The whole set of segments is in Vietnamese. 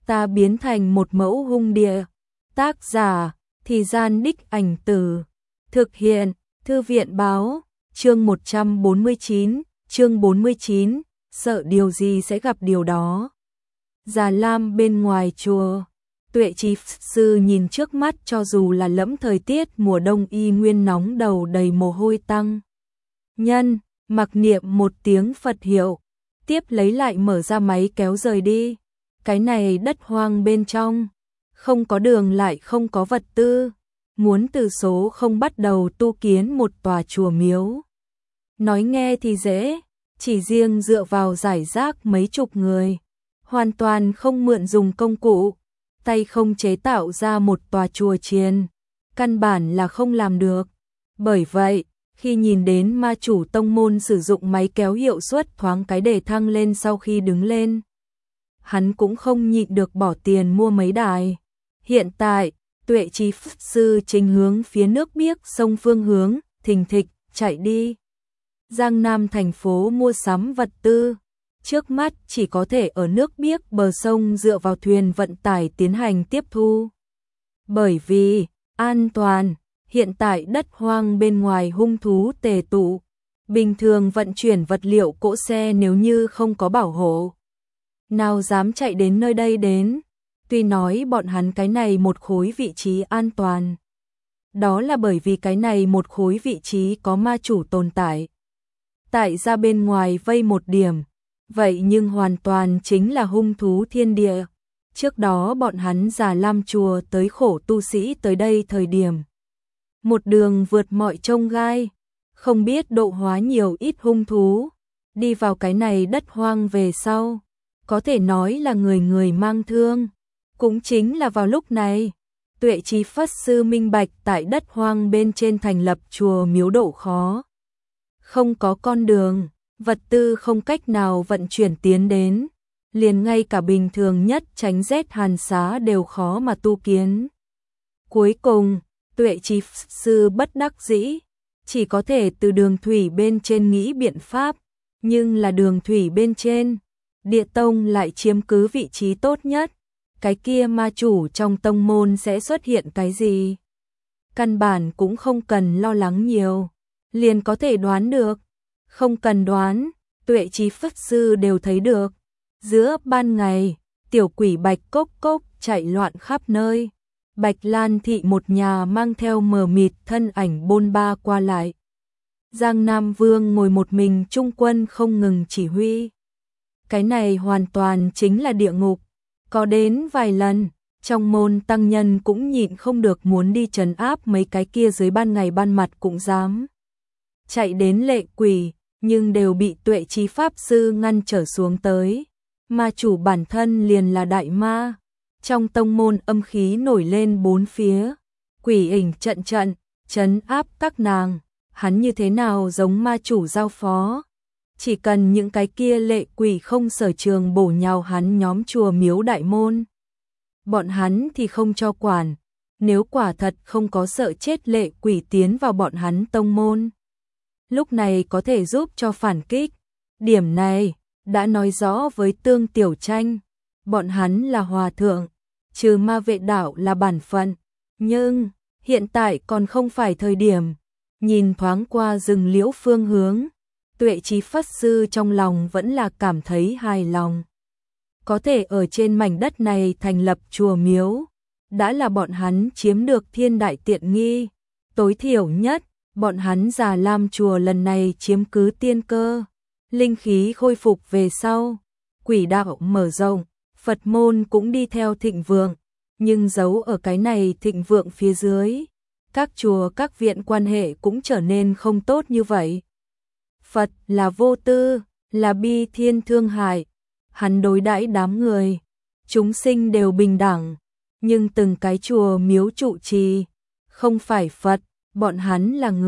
ta biến thành một mẫu hung địa. Tác giả, Thì Gian Đích Ảnh Tử. Thực hiện, Thư viện báo, chương 149, chương 49, sợ điều gì sẽ gặp điều đó. Già Lam bên ngoài chùa, Tuệ Trí Sư nhìn trước mắt cho dù là lẫm thời tiết mùa đông y nguyên nóng đầu đầy mồ hôi tăng. Nhân, mặc niệm một tiếng Phật hiệu, tiếp lấy lại mở ra máy kéo rời đi. Cái này đất hoang bên trong, không có đường lại không có vật tư, muốn từ số không bắt đầu tu kiến một tòa chùa miếu. Nói nghe thì dễ, chỉ riêng dựa vào giải rác mấy chục người, hoàn toàn không mượn dùng công cụ, tay không chế tạo ra một tòa chùa chiền, căn bản là không làm được. Bởi vậy, khi nhìn đến ma chủ tông môn sử dụng máy kéo hiệu suất thoáng cái để thăng lên sau khi đứng lên, hắn cũng không nhịn được bỏ tiền mua mấy đài. Hiện tại, Tuệ Trí Sư chính hướng phía nước biếc sông phương hướng, thình thịch, chạy đi. Giang Nam thành phố mua sắm vật tư, trước mắt chỉ có thể ở nước biếc bờ sông dựa vào thuyền vận tải tiến hành tiếp thu. Bởi vì, an toàn, hiện tại đất hoang bên ngoài hung thú tề tụ, bình thường vận chuyển vật liệu cỗ xe nếu như không có bảo hộ, nào dám chạy đến nơi đây đến. Tuy nói bọn hắn cái này một khối vị trí an toàn, đó là bởi vì cái này một khối vị trí có ma chủ tồn tại. Tại ra bên ngoài vây một điểm, vậy nhưng hoàn toàn chính là hung thú thiên địa. Trước đó bọn hắn Già Lam chùa tới khổ tu sĩ tới đây thời điểm, một đường vượt mọi chông gai, không biết độ hóa nhiều ít hung thú, đi vào cái này đất hoang về sau, có thể nói là người người mang thương. Cũng chính là vào lúc này, Tuệ Trí Phất Sư minh bạch tại đất hoang bên trên thành lập chùa miếu độ khó. Không có con đường, vật tư không cách nào vận chuyển tiến đến, liền ngay cả bình thường nhất tránh rét hàn xá đều khó mà tu kiến. Cuối cùng, Tuệ Trí Sư bất đắc dĩ, chỉ có thể từ đường thủy bên trên nghĩ biện pháp, nhưng là đường thủy bên trên, Địa Tông lại chiếm cứ vị trí tốt nhất. Cái kia ma chủ trong tông môn sẽ xuất hiện cái gì? Căn bản cũng không cần lo lắng nhiều, liền có thể đoán được. Không cần đoán, Tuệ Trí Phất Sư đều thấy được. Giữa ban ngày, tiểu quỷ Bạch Cốc Cốc chạy loạn khắp nơi. Bạch Lan thị một nhà mang theo mờ mịt thân ảnh bôn ba qua lại. Giang Nam Vương ngồi một mình trung quân không ngừng chỉ huy. Cái này hoàn toàn chính là địa ngục. Có đến vài lần, trong môn tăng nhân cũng nhịn không được muốn đi trấn áp mấy cái kia dưới ban ngày ban mặt cũng dám chạy đến lệ quỷ, nhưng đều bị Tuệ Trí Pháp Sư ngăn trở xuống tới. Ma chủ bản thân liền là đại ma, trong tông môn âm khí nổi lên bốn phía, quỷ ảnh trận trận, trấn áp các nàng, hắn như thế nào giống ma chủ giao phó. Chỉ cần những cái kia lệ quỷ không sở trường bổ nhào hắn nhóm chùa miếu đại môn, bọn hắn thì không cho quản. Nếu quả thật không có sợ chết lệ quỷ tiến vào bọn hắn tông môn, lúc này có thể giúp cho phản kích. Điểm này đã nói rõ với Tương Tiểu Tranh, bọn hắn là hòa thượng, trừ ma vệ đạo là bản phận, nhưng hiện tại còn không phải thời điểm. Nhìn thoáng qua rừng liễu phương hướng, Tuệ Trí Phất Sư trong lòng vẫn là cảm thấy hài lòng. Có thể ở trên mảnh đất này thành lập chùa miếu, đã là bọn hắn chiếm được thiên đại tiện nghi. Tối thiểu nhất, bọn hắn Già Lam chùa lần này chiếm cứ tiên cơ, linh khí khôi phục về sau, quỷ đạo mở rộng, Phật môn cũng đi theo thịnh vượng, nhưng giấu ở cái này thịnh vượng phía dưới, các chùa các viện quan hệ cũng trở nên không tốt như vậy. Phật là vô tư, là bi thiên thương hại, hắn đối đãi đám người, chúng sinh đều bình đẳng, nhưng từng cái chùa miếu trụ trì, không phải Phật, bọn hắn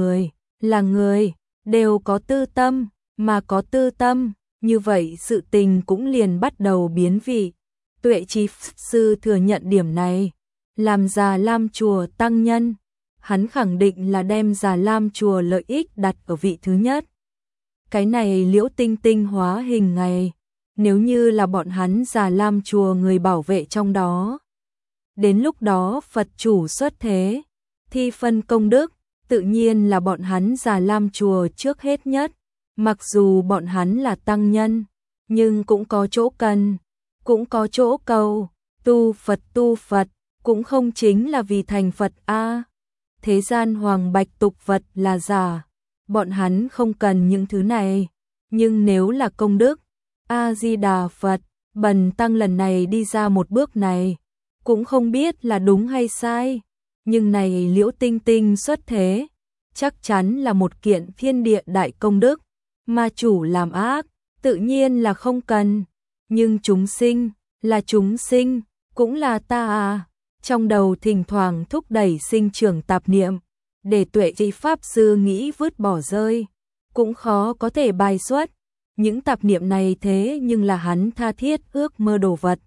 là người, đều có tư tâm, mà có tư tâm, như vậy sự tình cũng liền bắt đầu biến vị. Tuệ Trí Sư thừa nhận điểm này, làm Già Lam chùa tăng nhân, hắn khẳng định là đem Già Lam chùa lợi ích đặt ở vị thứ nhất. Cái này Liễu Tinh Tinh hóa hình ngày, nếu như là bọn hắn Già Lam chùa người bảo vệ trong đó. Đến lúc đó Phật chủ xuất thế, thi phân công đức, tự nhiên là bọn hắn Già Lam chùa trước hết nhất. Mặc dù bọn hắn là tăng nhân, nhưng cũng có chỗ cần, cũng có chỗ cầu, tu Phật, cũng không chính là vì thành Phật a. Thế gian hoàng bạch tục vật là giả, bọn hắn không cần những thứ này, nhưng nếu là công đức, A-di-đà Phật, Bần tăng lần này đi ra một bước này, cũng không biết là đúng hay sai, nhưng này Liễu Tinh Tinh xuất thế, chắc chắn là một kiện thiên địa đại công đức, ma chủ làm ác, tự nhiên là không cần, nhưng chúng sinh, là chúng sinh, cũng là ta à. Trong đầu thỉnh thoảng thúc đẩy sinh trưởng tạp niệm, để Tuệ Trí Pháp Sư nghĩ vứt bỏ rơi, cũng khó có thể bài xuất. Những tạp niệm này thế nhưng là hắn tha thiết ước mơ đồ vật.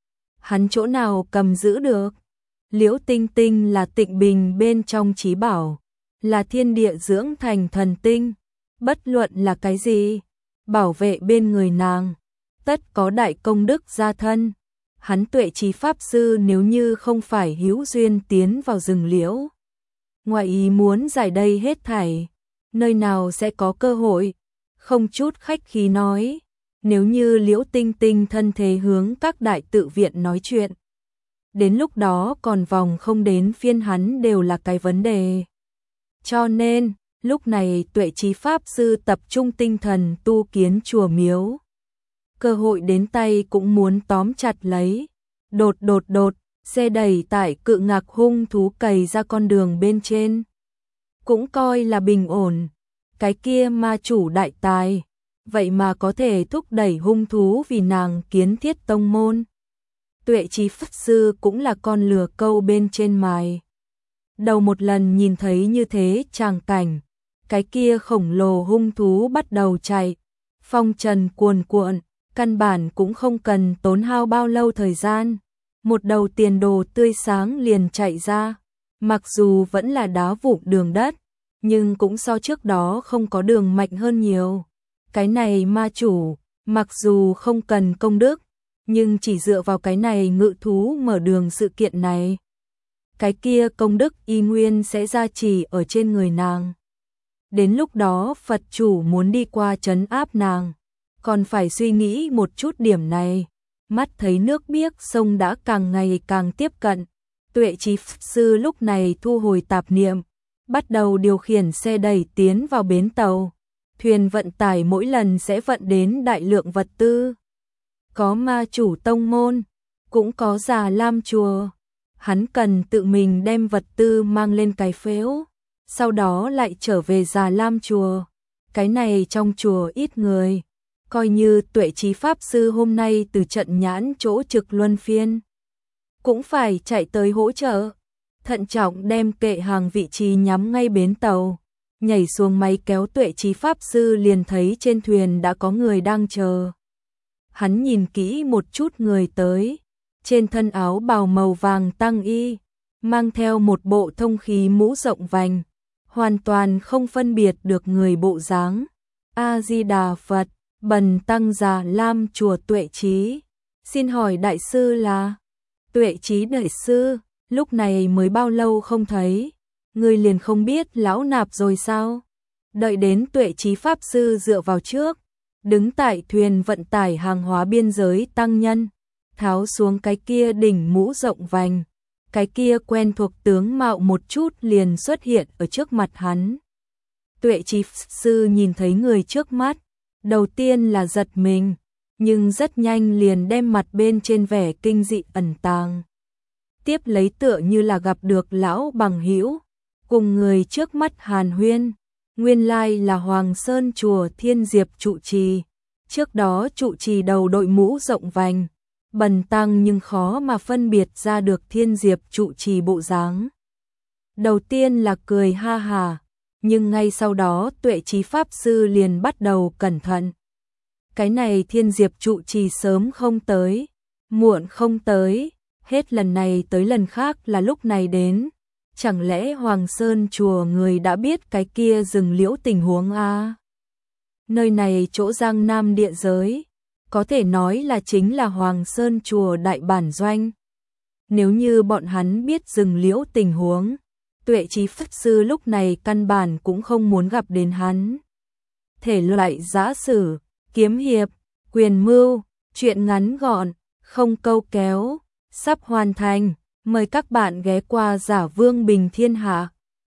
Hắn chỗ nào cầm giữ được? Liễu Tinh Tinh là tịnh bình bên trong trí bảo, là thiên địa dưỡng thành thần tinh, bất luận là cái gì, bảo vệ bên người nàng, tất có đại công đức gia thân. Hắn Tuệ Trí Pháp Sư nếu như không phải hữu duyên tiến vào rừng liễu, ngoài ý muốn giải đây hết thảy, nơi nào sẽ có cơ hội, không chút khách khí nói, nếu như Liễu Tinh Tinh thân thế hướng các đại tự viện nói chuyện, đến lúc đó còn vòng không đến phiên hắn đều là cái vấn đề. Cho nên, lúc này Tuệ Trí Pháp Sư tập trung tinh thần tu kiến chùa miếu. Cơ hội đến tay cũng muốn tóm chặt lấy. Đột, xe đẩy tải cự ngạc hung thú cày ra con đường bên trên. Cũng coi là bình ổn. Cái kia ma chủ đại tài, vậy mà có thể thúc đẩy hung thú vì nàng kiến thiết tông môn. Tuệ Trí Pháp Sư cũng là con lừa câu bên trên mài. Đầu một lần nhìn thấy như thế tràng cảnh, cái kia khổng lồ hung thú bắt đầu chạy, phong trần cuồn cuộn, căn bản cũng không cần tốn hao bao lâu thời gian. Một đầu tiền đồ tươi sáng liền chạy ra, mặc dù vẫn là đá vụn đường đất, nhưng cũng so trước đó không có đường mạnh hơn nhiều. Cái này ma chủ, mặc dù không cần công đức, nhưng chỉ dựa vào cái này ngự thú mở đường sự kiện này, cái kia công đức y nguyên sẽ gia trì ở trên người nàng. Đến lúc đó Phật chủ muốn đi qua trấn áp nàng, còn phải suy nghĩ một chút điểm này. Mắt thấy nước biếc sông đã càng ngày càng tiếp cận, Tuệ Trí Pháp Sư lúc này thu hồi tạp niệm, bắt đầu điều khiển xe đẩy tiến vào bến tàu. Thuyền vận tải mỗi lần sẽ vận đến đại lượng vật tư. Có ma chủ tông môn, cũng có Già Lam chùa. Hắn cần tự mình đem vật tư mang lên cái phễu, sau đó lại trở về Già Lam chùa. Cái này trong chùa ít người, coi như Tuệ Trí Pháp Sư hôm nay từ trận nhãn chỗ trực luân phiên, cũng phải chạy tới hỗ trợ. Thận trọng đem kệ hàng vị trí nhắm ngay bến tàu, nhảy xuống máy kéo Tuệ Trí Pháp Sư liền thấy trên thuyền đã có người đang chờ. Hắn nhìn kỹ một chút người tới, trên thân áo bào màu vàng tăng y, mang theo một bộ thông khí mũ rộng vành, hoàn toàn không phân biệt được người bộ dáng. A-di-đà Phật, Bần tăng Già Lam chùa Tuệ Trí, xin hỏi đại sư là? Tuệ Trí đại sư, lúc này mới bao lâu không thấy, người liền không biết lão nạp rồi sao? Đợi đến Tuệ Trí Pháp Sư dựa vào trước, đứng tại thuyền vận tải hàng hóa biên giới tăng nhân, tháo xuống cái kia đỉnh mũ rộng vành, cái kia quen thuộc tướng mạo một chút liền xuất hiện ở trước mặt hắn. Tuệ Trí Pháp Sư nhìn thấy người trước mắt, đầu tiên là giật mình, nhưng rất nhanh liền đem mặt bên trên vẻ kinh dị ẩn tàng. Tiếp lấy tựa như là gặp được lão bằng hữu, cùng người trước mắt hàn huyên, nguyên lai là Hoàng Sơn chùa Thiên Diệp trụ trì, trước đó trụ trì đầu đội mũ rộng vành, bần tăng nhưng khó mà phân biệt ra được Thiên Diệp trụ trì bộ dáng. Đầu tiên là cười ha hà, nhưng ngay sau đó Tuệ Trí Pháp Sư liền bắt đầu cẩn thận. Cái này Thiên Diệp trụ trì sớm không tới, muộn không tới, hết lần này tới lần khác là lúc này đến. Chẳng lẽ Hoàng Sơn chùa người đã biết cái kia rừng liễu tình huống a? Nơi này chỗ Giang Nam địa giới, có thể nói là chính là Hoàng Sơn chùa đại bản doanh. Nếu như bọn hắn biết rừng liễu tình huống, Tuệ Trí Pháp Sư lúc này căn bản cũng không muốn gặp đến hắn. Thể loại giã sử, kiếm hiệp, quyền mưu, truyện ngắn gọn, không câu kéo, sắp hoàn thành. Mời các bạn ghé qua Giả Vương Bình Thiên Hạ.